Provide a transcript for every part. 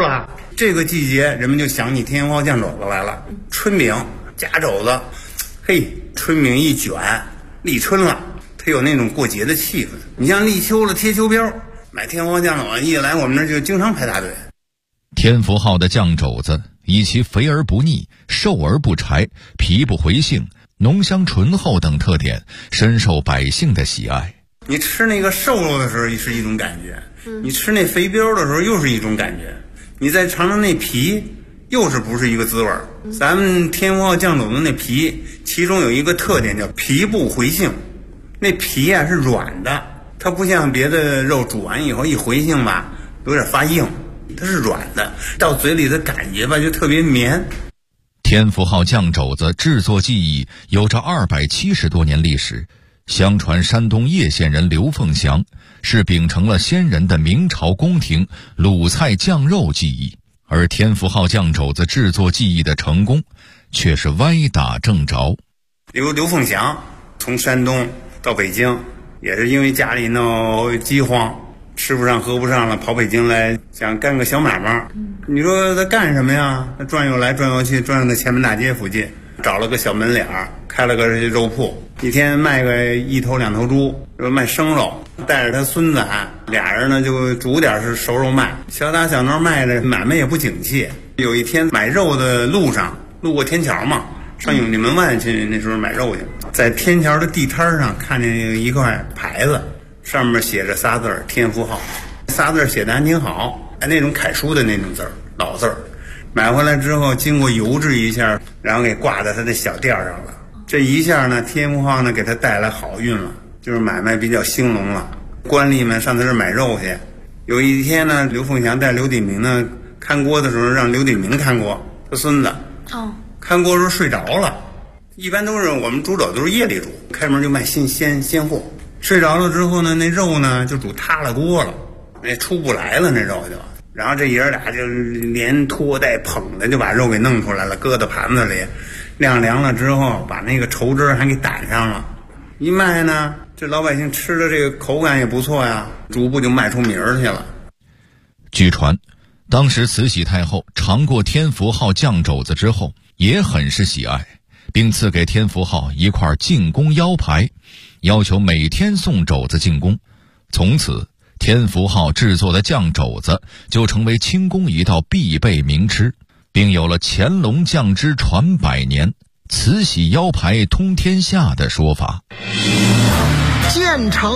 了。这个季节人们就想起天福号酱肘子来了。春饼夹肘子，嘿，春饼一卷，立春了，它有那种过节的气氛。你像立秋了贴秋膘，买天福号酱肘子一来我们那儿就经常排大队。 天福号的酱肘子以其肥而不腻、瘦而不柴、皮不回性、浓香醇厚等特点，深受百姓的喜爱。 你吃那个瘦肉的时候是一种感觉，你吃那肥膘的时候又是一种感觉，你再尝尝那皮，又是不是一个滋味儿。咱们天福号酱肘子那皮，其中有一个特点叫皮不回性，那皮啊是软的，它不像别的肉煮完以后一回性吧，有点发硬，它是软的，到嘴里的感觉吧就特别绵。 天福号酱肘子制作技艺有着270多年历史，相传山东叶县人刘凤祥是秉承了先人的明朝宫廷卤菜酱肉技艺，而天福号酱肘子制作技艺的成功却是歪打正着。 刘凤祥从山东到北京，也是因为家里闹饥荒，吃不上喝不上了，跑北京来想干个小买卖。你说他干什么呀？他转悠来转悠去，转悠到前门大街附近，找了个小门脸儿，开了个肉铺，一天卖个1头2头猪，卖生肉，带着他孙子俩人呢就煮点是熟肉卖，小打小闹卖着，买卖也不景气。有一天买肉的路上，路过天桥嘛，上永定门外去，那时候买肉去，在天桥的地摊上看见一块牌子，上面写着仨字儿天福号，3字写的还挺好，那种楷书的那种字儿，老字儿。买回来之后经过油制一下，然后给挂在他的小店上了。这一下呢，天福号呢给他带来好运了，就是买卖比较兴隆了。官吏们上他这儿买肉去。有一天呢，刘凤祥带刘鼎明呢看锅的时候，让刘鼎明看锅，他孙子看锅时候睡着了。一般都是我们煮肘都是夜里煮，开门就卖鲜货。睡着了之后呢，那肉呢就煮塌了锅了，那出不来了，那肉就。然后这爷俩就连拖带捧的就把肉给弄出来了，搁到盘子里，晾凉了之后，把那个稠汁还给掸上了。一卖呢，这老百姓吃的这个口感也不错呀，逐步就卖出名儿去了。 据传，当时慈禧太后尝过天福号酱肘子之后，也很是喜爱，并赐给天福号一块进宫腰牌，要求每天送肘子进宫。从此天福号制作的酱肘子就成为清宫一道必备名吃，并有了乾隆酱汁传百年，慈禧腰牌通天下的说法。 建成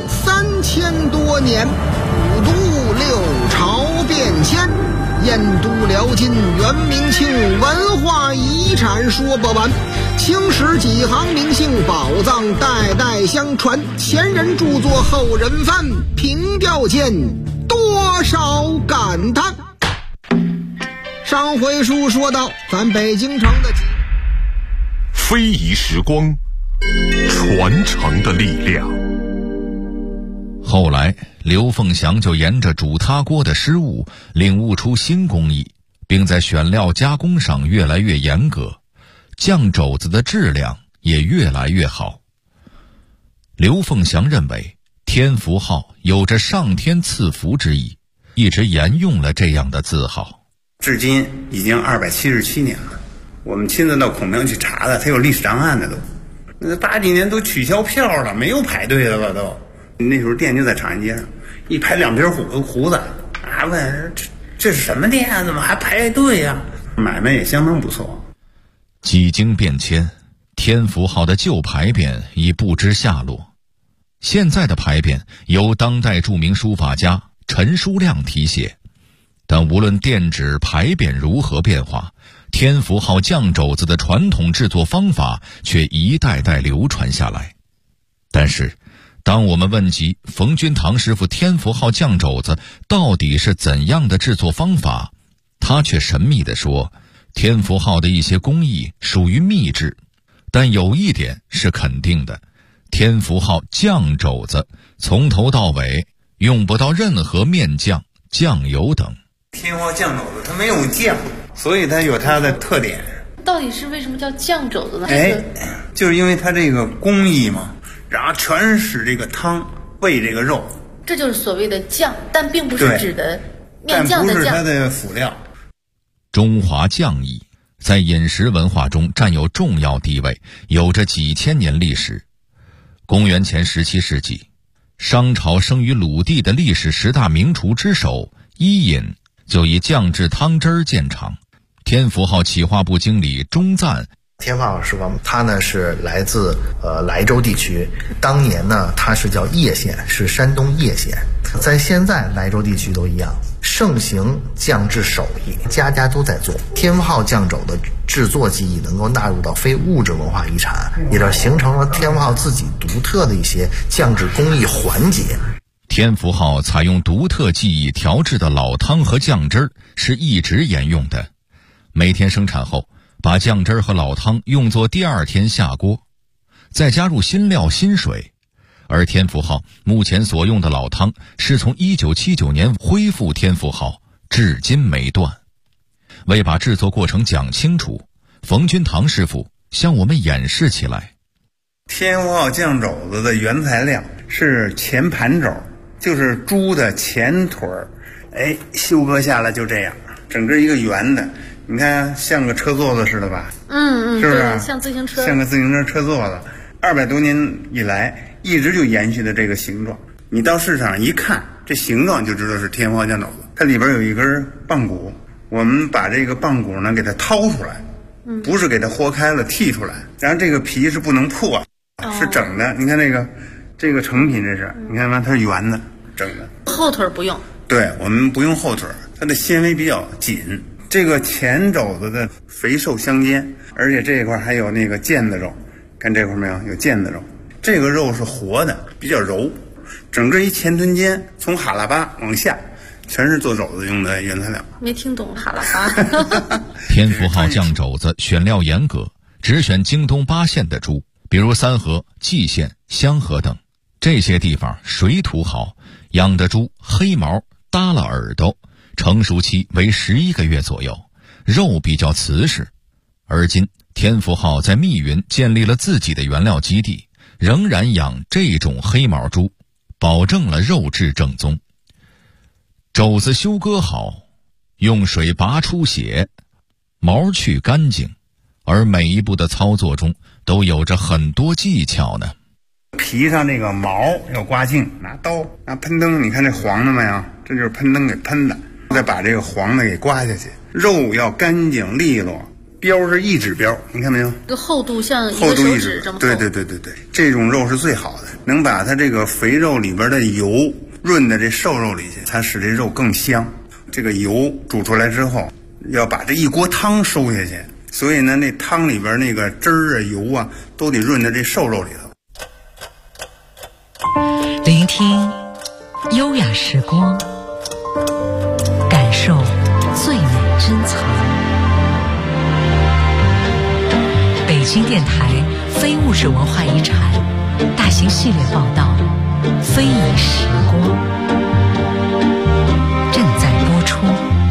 3000多年，5都6朝变迁，燕都辽金元明清文化遗产说不完，青史几行名姓宝藏代代相传，前人著作后人翻，凭吊间多少感叹。上回书说到咱北京城的非遗时光，传承的力量。 后来刘凤祥就沿着煮塌锅的失误领悟出新工艺，并在选料加工上越来越严格，酱肘子的质量也越来越好。刘凤祥认为天福号有着上天赐福之意，一直沿用了这样的字号， 至今已经277年了。我们亲自到孔庙去查的，它有历史档案的都。那80几年都取消票了，没有排队的了都。那时候店就在长安街上，一排2瓶胡子问这是什么店，怎么还排队呀？买卖也相当不错。 几经变迁，天福号的旧牌匾已不知下落，现在的牌匾由当代著名书法家陈书亮题写。但无论店址牌匾如何变化，天福号酱肘子的传统制作方法却一代代流传下来。但是当我们问及冯君堂师傅天福号酱肘子到底是怎样的制作方法，他却神秘地说，天福号的一些工艺属于秘制，但有一点是肯定的，天福号酱肘子从头到尾用不到任何面酱、酱油等。 天福号酱肘子它没有酱，所以它有它的特点。 到底是为什么叫酱肘子呢？ 就是因为它这个工艺嘛，然后全使这个汤喂这个肉， 这就是所谓的酱，但并不是指的但面酱的不是它酱。 的辅料。 中华酱艺在饮食文化中占有重要地位，有着几千年历史。公元前17世纪，商朝生于鲁地的历史10大名厨之首伊尹就以酱制汤汁儿见长。天福号企划部经理钟赞， 天福号时光，它呢是来自莱州地区，当年呢它是叫叶县，是山东叶县，在现在莱州地区都一样，盛行酱制手艺，家家都在做。天福号酱肘的制作技艺能够纳入到非物质文化遗产，也就形成了天福号自己独特的一些酱制工艺环节。 天福号采用独特技艺调制的老汤和酱汁儿是一直沿用的，每天生产后把酱汁儿和老汤用作第二天下锅，再加入新料新水。而天福号目前所用的老汤是从1979年恢复天福号，至今没断。为把制作过程讲清楚，冯君堂师傅向我们演示起来。 天福号酱肘子的原材料是前盘肘，就是猪的前腿儿，修割下来就这样，整个一个圆的，你看像个车座子似的吧？是不是？ 对，像自行车， 像个自行车车座子。200多年以来，一直就延续的这个形状。你到市场上一看，这形状就知道是天福号酱肘子。它里边有一根棒骨，我们把这个棒骨呢给它掏出来，不是给它豁开了剔出来，然后这个皮是不能破，是整的。你看这个成品，这是你看吗？它是圆的，整的。 后腿不用。 对，我们不用后腿，它的纤维比较紧。这个前肘子的肥瘦相间，而且这一块还有那个腱子肉，看这块没有？有腱子肉。这个肉是活的，比较柔。整个一前臀尖从哈喇巴往下，全是做肘子用的原材料。 没听懂哈喇巴。 天福号酱肘子选料严格，只选京东8县的猪，比如三河、蓟县、香河等。这些地方水土好，养的猪黑毛耷了耳朵，成熟期为11个月左右，肉比较瓷实。而今天福号在密云建立了自己的原料基地，仍然养这种黑毛猪，保证了肉质正宗。肘子修割好，用水拔出血，毛去干净，而每一步的操作中都有着很多技巧呢。 皮上这个毛要刮净，拿刀拿喷灯，你看这黄的没有？这就是喷灯给喷的，再把这个黄的给刮下去。肉要干净利落，标是1指标，你看没有？ 这个厚度像一厚个手度1指指这么厚。 对，这种肉是最好的，能把它这个肥肉里边的油润到这瘦肉里去，才使这肉更香。这个油煮出来之后，要把这一锅汤收下去，所以呢，那汤里边那个汁儿啊、油啊，都得润到这瘦肉里头。 聆听优雅时光，感受最美珍藏。北京电台非物质文化遗产大型系列报道《非遗时光》正在播出。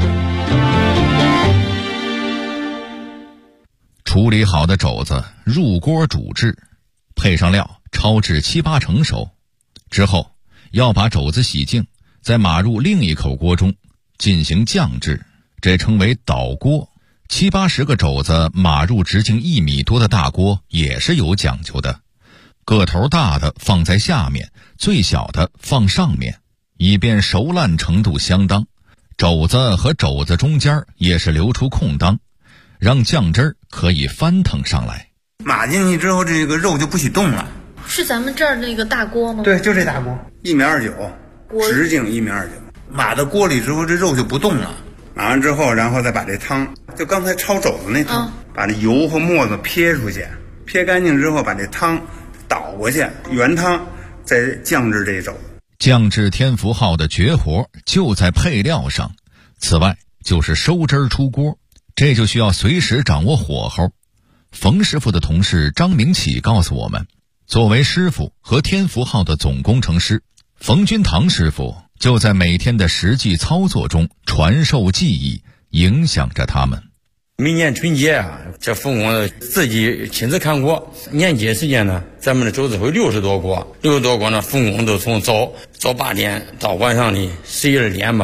处理好的肘子入锅煮制，配上料焯至7、8成熟之后，要把肘子洗净，再码入另一口锅中进行酱制，这称为倒锅。7、80个肘子码入直径1米多的大锅也是有讲究的，个头大的放在下面，最小的放上面，以便熟烂程度相当。肘子和肘子中间也是留出空当，让酱汁可以翻腾上来。 码进去之后，这个肉就不许动了。 是咱们这儿那个大锅吗？ 对，就这大锅，1.29米，直径1.29米。码到锅里之后，这肉就不动了。码完之后，然后再把这汤，就刚才焯肘子那汤，把这油和沫子撇出去，撇干净之后，把这汤倒过去，原汤再酱制这肘子。 酱制天福号的绝活就在配料上，此外就是收汁出锅，这就需要随时掌握火候。冯师傅的同事张明启告诉我们，作为师傅和天福号的总工程师，冯君堂师傅就在每天的实际操作中传授技艺，影响着他们。 每年春节啊，这冯工自己亲自看过，年节时间呢，咱们的肘子会60多锅，60多锅呢，冯工都从早8点到晚上的11、12点吧，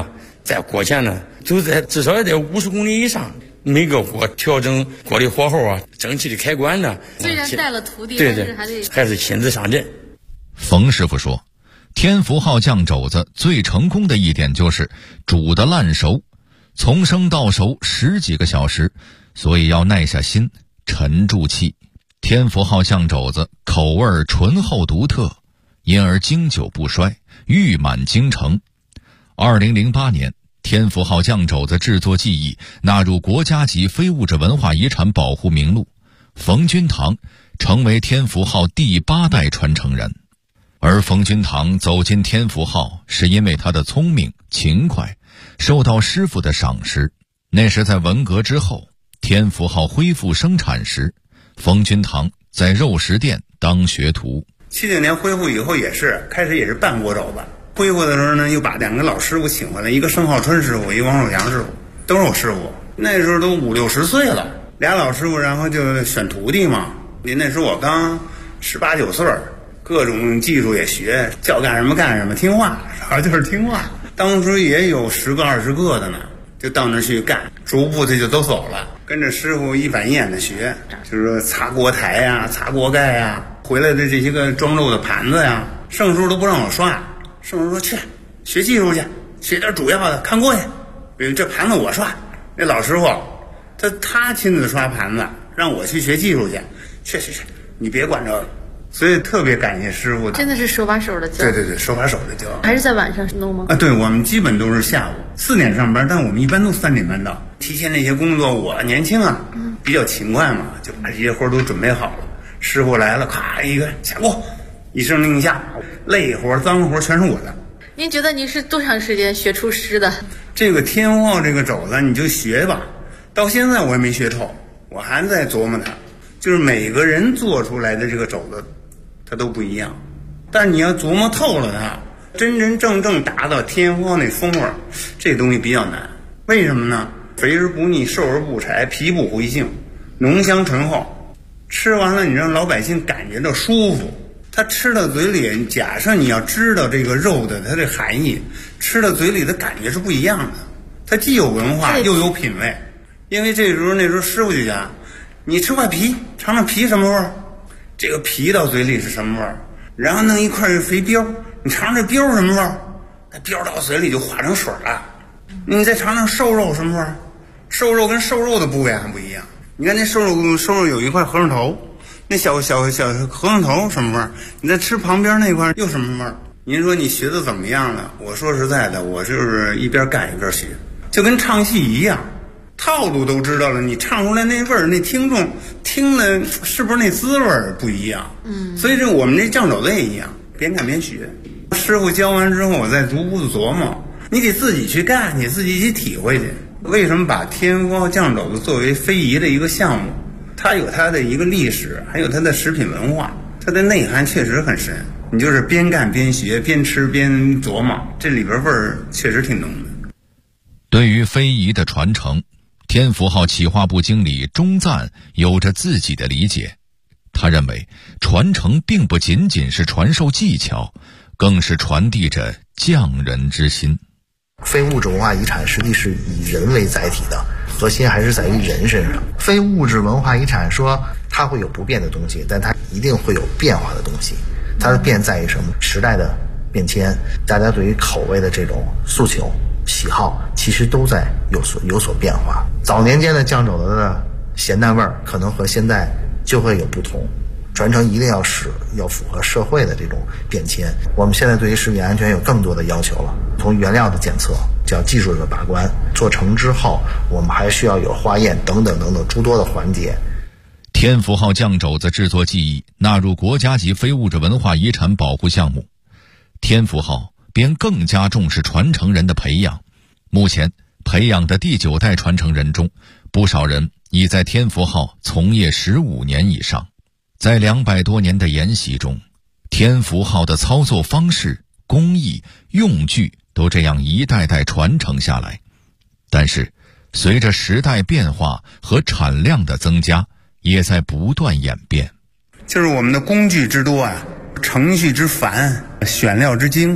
在锅前呢，都在至少也得50公里以上。每个锅调整锅的火候啊，蒸汽的开关呢。 虽然带了徒弟， 对对，还是亲自上阵。 冯师傅说，天福号酱肘子最成功的一点就是煮得烂熟，从生到熟10几个小时，所以要耐下心，沉住气。天福号酱肘子口味醇厚独特，因而经久不衰，誉满京城。2008年，天福号酱肘子制作技艺纳入国家级非物质文化遗产保护名录，冯君堂成为天福号第8代传承人。而冯君堂走进天福号，是因为他的聪明勤快，受到师傅的赏识。那是在文革之后，天福号恢复生产时，冯君堂在肉食店当学徒。 70年恢复以后开始也是半锅肘子。恢复的时候呢，又把2个老师傅请回来，一个盛浩春师傅，一个王守强师傅，都是我师傅。那时候都50、60岁了，2老师傅，然后就选徒弟嘛。那时候我刚18、19岁，各种技术也学，叫干什么干什么，听话，主要就是听话。当时也有10个、20个的呢，就到那去干，逐步的就都走了，跟着师傅一板一眼的学，就是说擦锅台呀、擦锅盖呀，回来的这些个装肉的盘子呀，圣叔都不让我刷。圣叔说去学技术去，学点主要的，看锅去。比如这盘子我刷，那老师傅他亲自刷盘子，让我去学技术去。去，你别管这个。所以特别感谢师傅， 真的是手把手的教。 对，手把手的教。 还是在晚上弄吗？ 对，我们基本都是下午4点上班，但我们一般都3点半到。提前那些工作，我年轻啊，比较勤快嘛，就把这些活都准备好了。师傅来了，咔一个下锅，一声令下，累活脏活全是我的。 您觉得您是多长时间学出师的？ 这个天福号这个肘子你就学吧，到现在我也没学透，我还在琢磨它。就是每个人做出来的这个肘子它都不一样，但你要琢磨透了它，真真正正达到天福号那风味，这东西比较难。为什么呢？肥而不腻，瘦而不柴，皮不回性，浓香醇厚，吃完了你让老百姓感觉到舒服。他吃到嘴里，假设你要知道这个肉的它的含义，吃到嘴里的感觉是不一样的。它既有文化又有品味。因为那时候师傅就讲，你吃块皮，尝尝皮什么味儿，这个皮到嘴里是什么味儿，然后弄一块肥膘，你尝尝这膘什么味儿，那膘到嘴里就化成水了。你再尝尝瘦肉什么味儿，瘦肉跟瘦肉的部位还不一样。你看那瘦肉有一块和尚头，那小和尚头什么味儿？你再吃旁边那块又什么味儿？您说你学的怎么样了？我说实在的，我就是一边干一边学，就跟唱戏一样，套路都知道了，你唱出来那味儿，那听众听的是不是那滋味不一样？所以我们这酱肘子也一样，边干边学。师傅教完之后，我再逐步的琢磨，你得自己去干，你自己去体会去。为什么把天福号酱肘子作为非遗的一个项目？它有它的一个历史，还有它的食品文化，它的内涵确实很深。你就是边干边学，边吃边琢磨，这里边味儿确实挺浓的。 对于非遗的传承，天福号企划部经理钟赞有着自己的理解。他认为，传承并不仅仅是传授技巧，更是传递着匠人之心。 非物质文化遗产实际是以人为载体的，核心还是在于人身上。非物质文化遗产说它会有不变的东西，但它一定会有变化的东西。它的变在于什么？时代的变迁，大家对于口味的这种诉求喜好其实都在有所变化。早年间的酱肘子的咸淡味儿可能和现在就会有不同，传承一定要符合社会的这种变迁。我们现在对于食品安全有更多的要求了，从原料的检测叫技术的把关，做成之后我们还需要有化验等等诸多的环节。 天福号酱肘子制作技艺纳入国家级非物质文化遗产保护项目，天福号便更加重视传承人的培养。目前培养的第9代传承人中，不少人已在天福号从业15年以上。在200多年的沿袭中，天福号的操作方式、工艺、用具都这样一代代传承下来。但是随着时代变化和产量的增加，也在不断演变。 就是我们的工具之多啊，程序之繁，选料之精，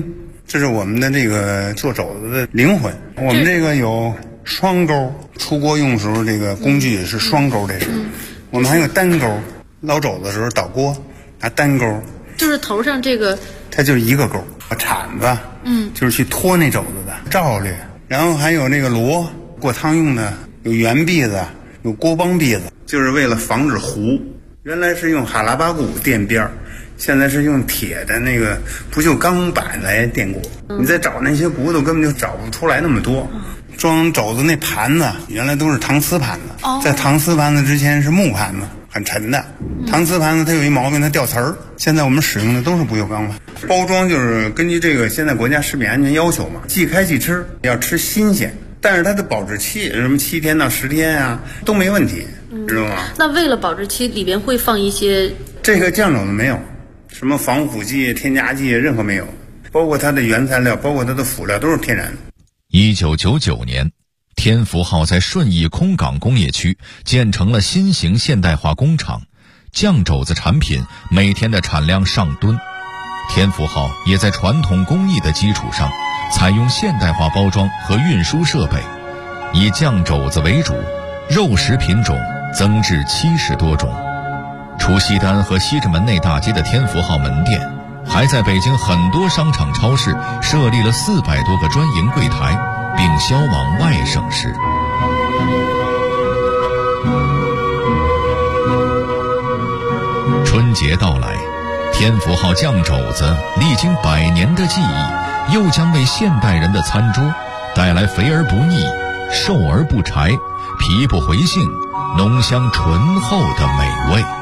这是我们的这个做肘子的灵魂。我们这个有双钩，出锅用时候这个工具是双钩，这是。我们还有单钩，捞肘子的时候倒锅拿单钩。 就是头上这个， 它就是一个钩。铲子，就是去拖那肘子的罩略。然后还有那个箩，过汤用的，有圆篦子，有锅帮篦子，就是为了防止糊。原来是用哈拉巴骨垫边儿，现在是用铁的那个不锈钢板来垫锅。你再找那些骨头根本就找不出来那么多。装肘子那盘子原来都是搪瓷盘子，在搪瓷盘子之前是木盘子，很沉的。搪瓷盘子它有一毛病，它掉瓷儿。现在我们使用的都是不锈钢盘。包装就是根据这个现在国家食品安全要求嘛，即开即吃，要吃新鲜。但是它的保质期什么7天到10天啊都没问题，知道吗？ 那为了保质期，里边会放一些这个酱肘子没有什么防腐剂、添加剂，任何没有，包括它的原材料，包括它的辅料都是天然的。 1999年，天福号在顺义空港工业区建成了新型现代化工厂，酱肘子产品每天的产量上吨。天福号也在传统工艺的基础上，采用现代化包装和运输设备，以酱肘子为主，肉食品种增至70多种。除西单和西直门内大街的天福号门店，还在北京很多商场超市设立了400多个专营柜台，并销往外省市。春节到来，天福号酱肘子历经100年的记忆，又将为现代人的餐桌带来肥而不腻、瘦而不柴、皮不回性、浓香醇厚的美味。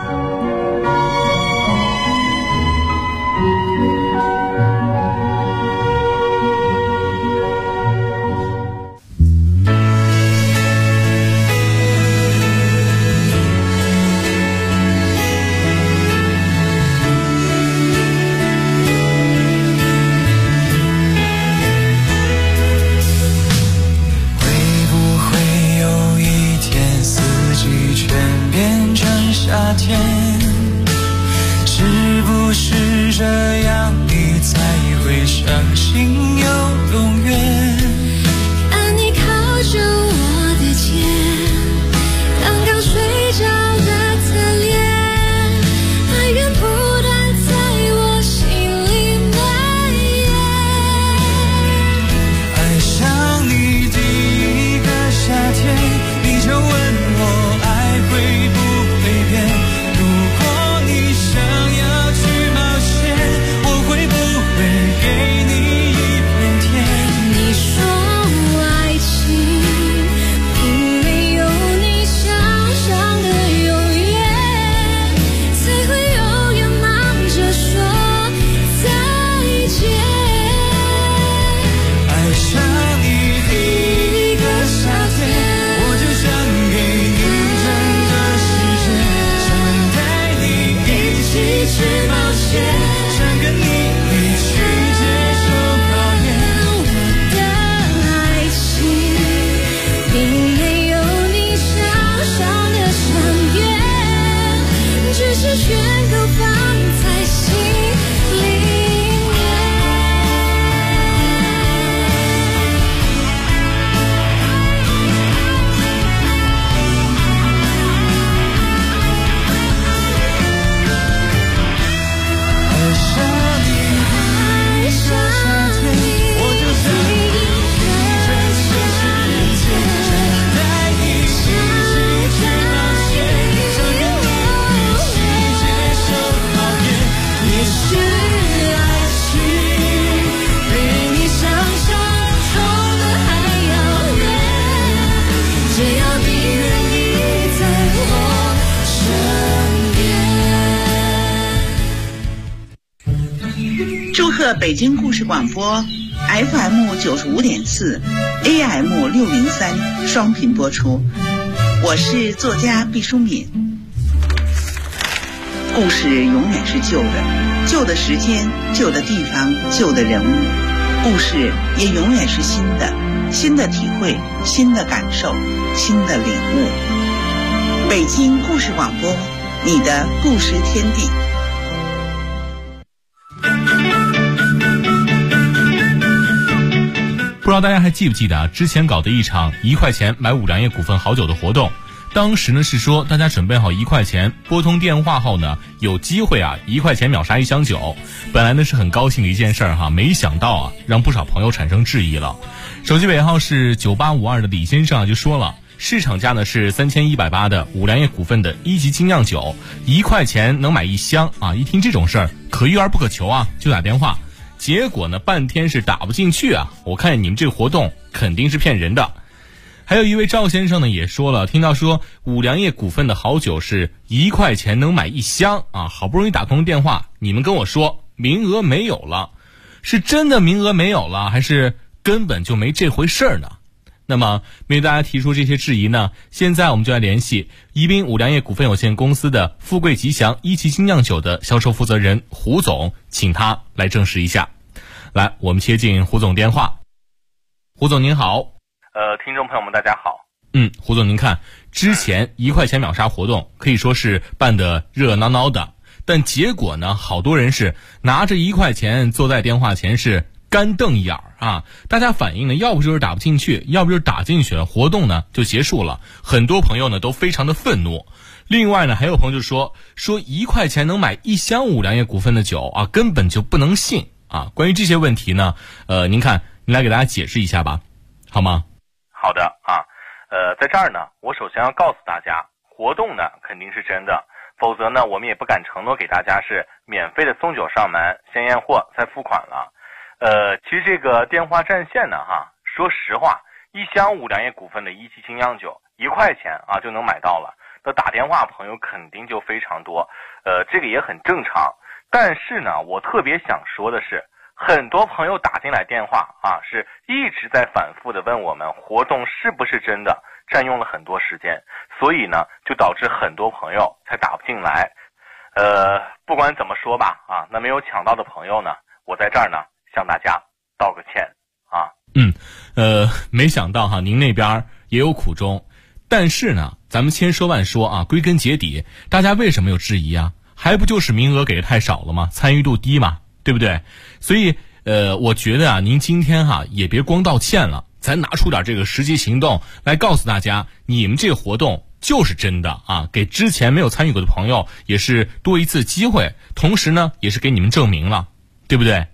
北京故事广播 FM 95.4 AM 603双频播出。我是作家毕淑敏。故事永远是旧的，旧的时间、旧的地方、旧的人物，故事也永远是新的，新的体会、新的感受、新的领悟。北京故事广播，你的故事天地。 不知道大家还记不记得啊？之前搞的一场1块钱买五粮液股份好酒的活动，当时呢是说大家准备好1块钱，拨通电话后呢，有机会啊1块钱秒杀1箱酒。本来呢是很高兴的一件事儿哈，没想到啊让不少朋友产生质疑了。手机尾号是9852的李先生啊就说了，市场价呢是3180的五粮液股份的1级精酿酒，1块钱能买1箱啊！一听这种事儿，可遇而不可求啊，就打电话。结果呢，半天是打不进去啊！我看你们这个活动肯定是骗人的。还有一位赵先生呢也说了，听到说五粮液股份的好酒是1块钱能买1箱啊，好不容易打通电话，你们跟我说名额没有了，是真的名额没有了，还是根本就没这回事儿呢？那么面对大家提出这些质疑呢，现在我们就来联系宜宾五粮液股份有限公司的富贵吉祥1级精酿酒的销售负责人胡总，请他来证实一下。来，我们接进胡总电话。胡总您好。 听众朋友们大家好。 胡总您看，之前1块钱秒杀活动可以说是办得热闹闹的，但结果呢，好多人是拿着1块钱坐在电话前是干瞪眼儿啊！大家反映呢，要不就是打不进去，要不就是打进去了，活动呢就结束了。很多朋友呢都非常的愤怒。另外呢，还有朋友就说1块钱能买1箱五粮液股份的酒啊，根本就不能信啊！关于这些问题呢，您看，您来给大家解释一下吧，好吗？ 好的啊，在这儿呢，我首先要告诉大家，活动呢肯定是真的，否则呢，我们也不敢承诺给大家是免费的送酒上门，先验货再付款了。其实这个电话占线呢，说实话，1箱五粮液股份的1级精酿酒1块钱啊就能买到了，那打电话朋友肯定就非常多，这个也很正常。但是呢，我特别想说的是，很多朋友打进来电话啊，是一直在反复的问我们活动是不是真的，占用了很多时间，所以呢，就导致很多朋友才打不进来。不管怎么说吧，啊，那没有抢到的朋友呢，我在这儿呢向大家道个歉啊。 没想到哈，您那边也有苦衷，但是呢，咱们千说万说啊，归根结底，大家为什么有质疑啊？还不就是名额给的太少了吗？参与度低嘛，对不对？所以我觉得啊，您今天也别光道歉了，咱拿出点这个实际行动来告诉大家，你们这个活动就是真的啊，给之前没有参与过的朋友也是多一次机会，同时呢，也是给你们证明了，对不对？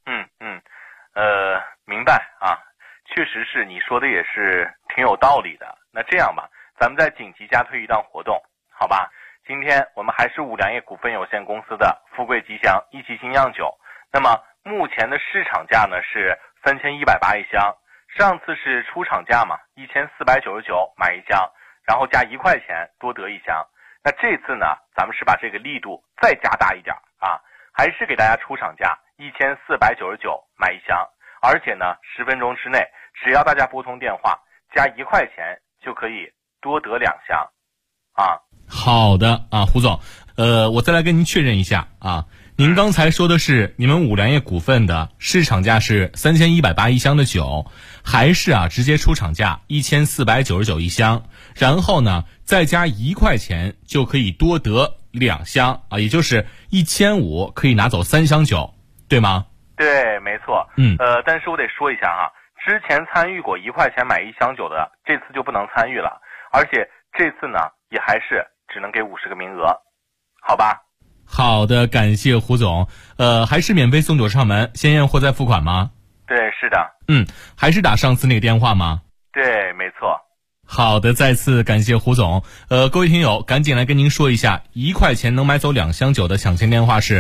明白啊，确实是你说的也是挺有道理的。那这样吧，咱们再紧急加推一档活动，好吧？今天我们还是五粮液股份有限公司的富贵吉祥1级精酿酒，那么目前的市场价呢是3180一箱，上次是出厂价嘛，1499买1箱，然后加1块钱多得1箱。那这次呢，咱们是把这个力度再加大一点啊，还是给大家出厂价1499买1箱，而且呢10分钟之内，只要大家拨通电话加1块钱就可以多得2箱啊。 好的啊，胡总，我再来跟您确认一下啊，您刚才说的是你们五粮液股份的市场价是3180一箱的酒，还是直接出厂价1499一箱，然后呢再加1块钱就可以多得2箱啊，也就是1500可以拿走3箱酒，对吗？ 对，没错。但是我得说一下哈，之前参与过1块钱买1箱酒的，这次就不能参与了，而且这次呢也还是只能给50个名额，好吧？ 好的，感谢胡总。还是免费送酒上门，先验货再付款吗？ 对，是的。 还是打上次那个电话吗？ 对，没错。 好的，再次感谢胡总。各位听友，赶紧来跟您说一下，1块钱能买走2箱酒的抢钱电话是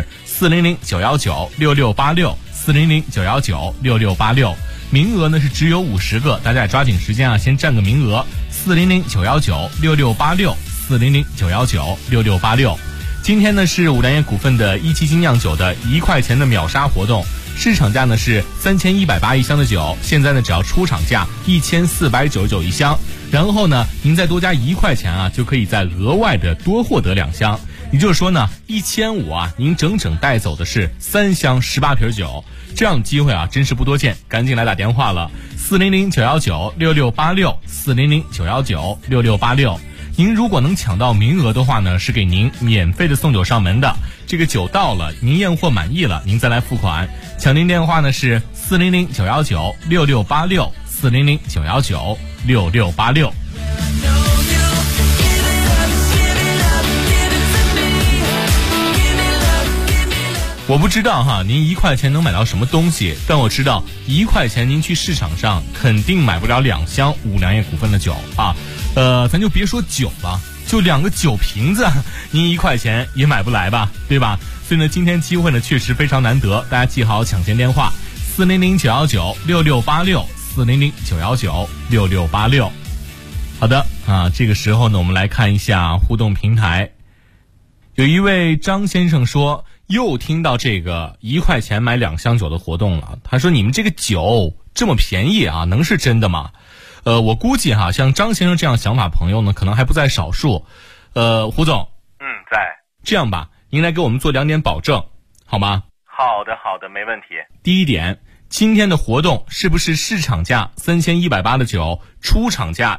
400-919-6686，400-919-6686。名额呢是只有50个，大家也抓紧时间先占个名额。400-919-6686，400-919-6686。今天呢是五粮液股份的1期精酿酒的1块钱的秒杀活动，市场价呢是3180一箱的酒，现在呢只要出厂价1499一箱，然后呢您再多加1块钱就可以再额外的多获得2箱，也就是说呢1500您整整带走的是3箱18瓶酒，这样的机会真是不多见，赶紧来打电话了，400-919-6686，400-919-6686。您如果能抢到名额的话呢，是给您免费的送酒上门的。这个酒到了，您验货满意了，您再来付款。抢您电话呢是 400-919-6686，400-919-6686。我不知道哈，您1块钱能买到什么东西，但我知道1块钱您去市场上肯定买不了2箱五粮液股份的酒啊。咱就别说酒了，就2个酒瓶子，您1块钱也买不来吧，对吧？所以呢，今天机会呢确实非常难得，大家记好抢先电话：400-919-6686，400-919-6686。好的啊，这个时候呢，我们来看一下互动平台。有一位张先生说，又听到这个1块钱买2箱酒的活动了。他说，你们这个酒这么便宜啊，能是真的吗？我估计哈，像张先生这样想法朋友呢，可能还不在少数。胡总， 在。 这样吧，您来给我们做2点保证，好吗？ 好的，没问题。 第一点，今天的活动是不是市场价3180的酒，出厂价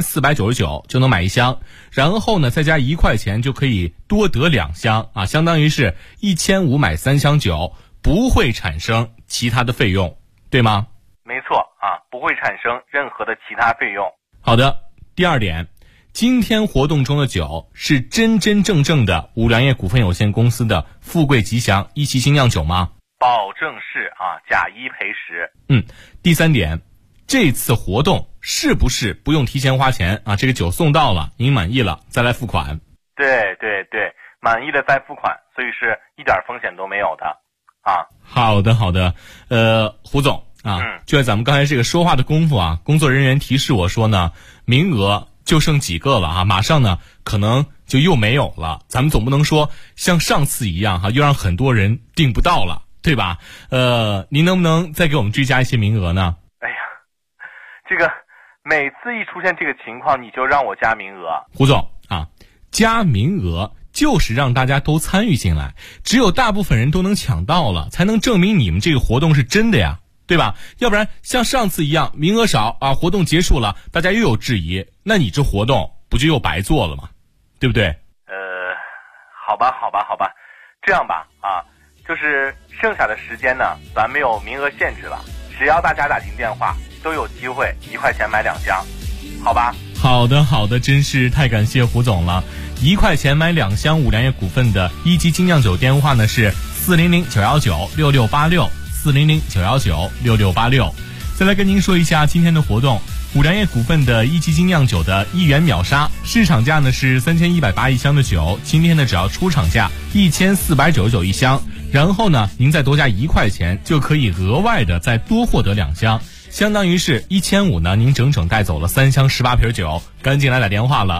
1499就能买1箱，然后呢再加1块钱就可以多得2箱啊，相当于是1500买3箱酒，不会产生其他的费用，对吗？ 没错啊，不会产生任何的其他费用。 好的，第二点，今天活动中的酒是真真正正的五粮液股份有限公司的富贵吉祥一期精酿酒吗？ 保证是啊，假一赔10。 第三点，这次活动是不是不用提前花钱啊？这个酒送到了，您满意了再来付款。 对，满意了再付款，所以是一点风险都没有的啊。 好的，胡总啊，就在咱们刚才这个说话的功夫啊，工作人员提示我说呢，名额就剩几个了啊，马上呢可能就又没有了。咱们总不能说像上次一样哈，又让很多人订不到了，对吧？您能不能再给我们追加一些名额呢？ 哎呀，这个每次一出现这个情况，你就让我加名额。 胡总啊，加名额就是让大家都参与进来，只有大部分人都能抢到了，才能证明你们这个活动是真的呀，对吧？要不然像上次一样名额少啊，活动结束了大家又有质疑，那你这活动不就又白做了吗？对不对？ 好吧，这样吧啊，就是剩下的时间呢，咱没有名额限制了，只要大家打进电话都有机会1块钱买2箱，好吧？ 好的，真是太感谢胡总了。1块钱买2箱五粮液股份的一级精酿酒电话呢是400-919-6686，400-919-6686。再来跟您说一下今天的活动，五粮液股份的一级精酿酒的1元秒杀，市场价呢是31801箱的酒，今天呢只要出厂价14991箱，然后呢您再多加1块钱就可以额外的再多获得2箱，相当于是1500呢，您整整带走了3箱18瓶酒。赶紧来打电话了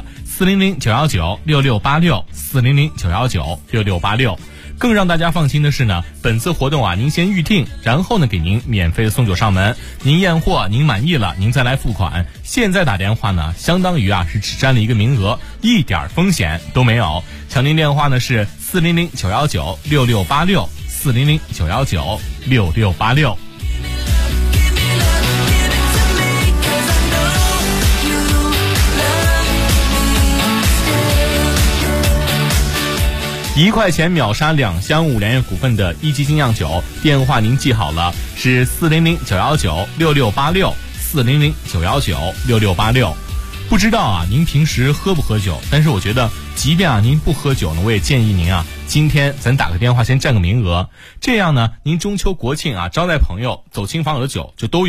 ，400-919-6686，400-919-6686。更让大家放心的是呢，本次活动啊，您先预定，然后呢给您免费的送酒上门，您验货您满意了，您再来付款。现在打电话呢，相当于啊是只占了一个名额，一点风险都没有。抢您电话呢是400-919-6686，400-919-6686。1块钱秒杀2箱五粮液股份的一级精酿酒，电话您记好了，是400-919-6686，400-919-6686。不知道啊，您平时喝不喝酒？但是我觉得，即便啊您不喝酒呢，我也建议您啊，今天咱打个电话先占个名额，这样呢，您中秋国庆啊招待朋友，走亲访友的酒就都有。